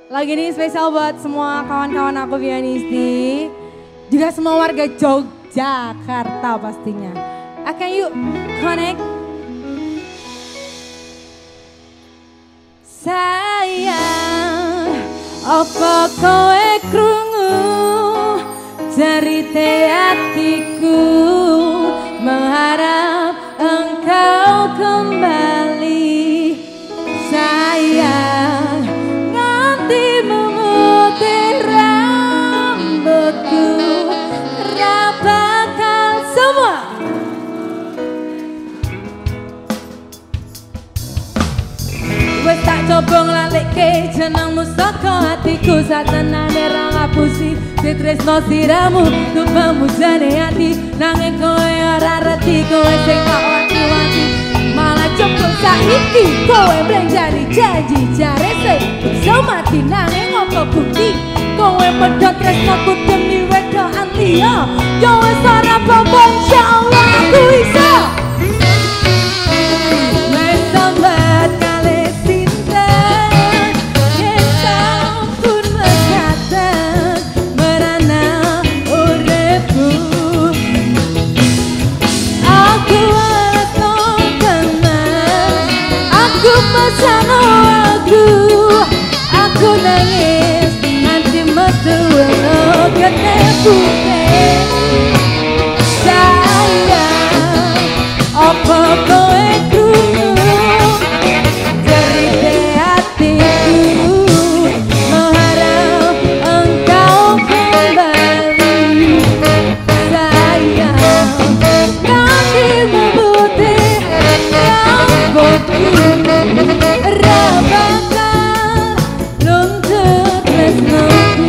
Lagu ini spesial buat semua kawan-kawan aku Pianisti, juga semua warga Yogyakarta pastinya. Oke yuk, connect. Sayang, apa kowe krungu cerita hatiku, mengharap engkau kembali. Sayang, nganti memutih rambutku, rapatkan semua. Wes tak coba nglalikke jenengmu saka hatiku, satenane ra ngapusi tresno siramu, tumpamu jane ati, nanging kowe ora reti, kowe sing tak wanti-wanti. Malah jemput saiki kowe blenjani janji jare sing iso mati, nanging apa bukti kowe pedhot tresnoku demi wedokan liya. Yo wis ora apa-apa insyaallah aku iso. Wis sambat kali sinten yen sampun mekaten merana uripku. Aku aku pesan aku nangis nanti metu lo ketemu. Sayang, apa kowe krungu cerita hatiku, mengharap engkau kembali. Sayang, nanti memutih rambutku, rapatkan luntur tresnoku.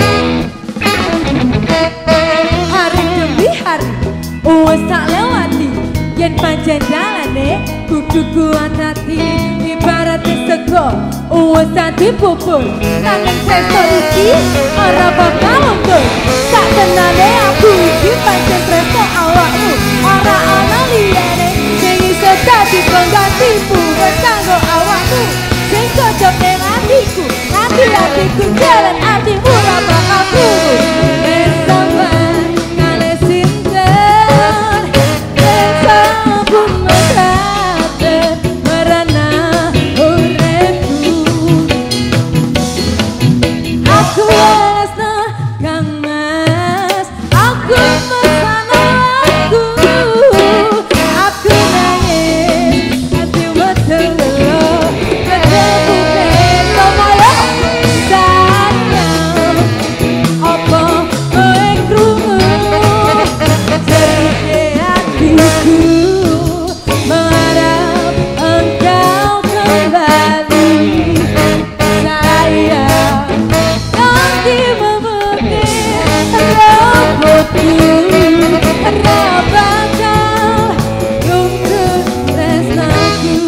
Hari demi hari wes tak lewati, yen pancen dalane kudu kuat hati. Ibarat sego wes tak dipupur, nanging tresno iki ora bakal luntur. Tak tenane aku iki pancen tresno awakmu, ora ana liyane sing iso dadi penggantimu. Wes kanggo awakmu sing cocok ning atiku, nanti atiku jalan atimu ora bakal turu. Wes sampean kali sinten yen sampun mekaten merana uripku. Aku wesna Kang Mas, aku mesana aku nangis hati betul lo ketemu kemana. Sayang, apa kowe krungu cerita hatiku, mengharap engkau kembali. Sayang, nanti memutih rambutku, rapatkan luntur tresnoku.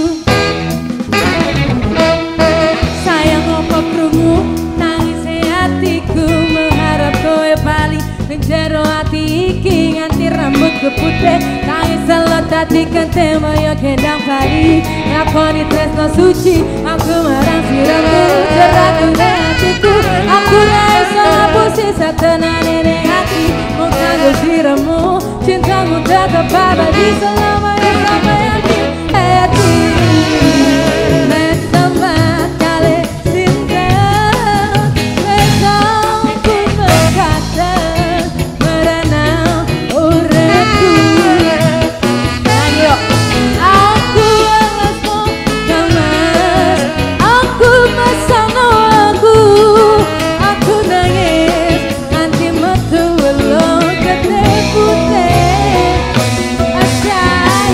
Sayang, apa krungu nangis hatiku, mengharap kowe bali ning jero ati iki, nganti rambutku putih, nangis selot dadi kenteng moyo gendang bali. Lakoni tresno suci aku marang siramu, cerahku ning hatiku, aku ra iso ngapusi satenane ning ati. Mung kanggo siramu cintamu tetep abadi selamanya sampai hati. Wes sambat kali sinten wes sampun mekaten merana uripku. Ayo aku wesno Kang Mas, aku mesano aku nangis nanti metu lo ketemu. Sayang,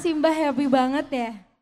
makasih Mbah, happy banget ya.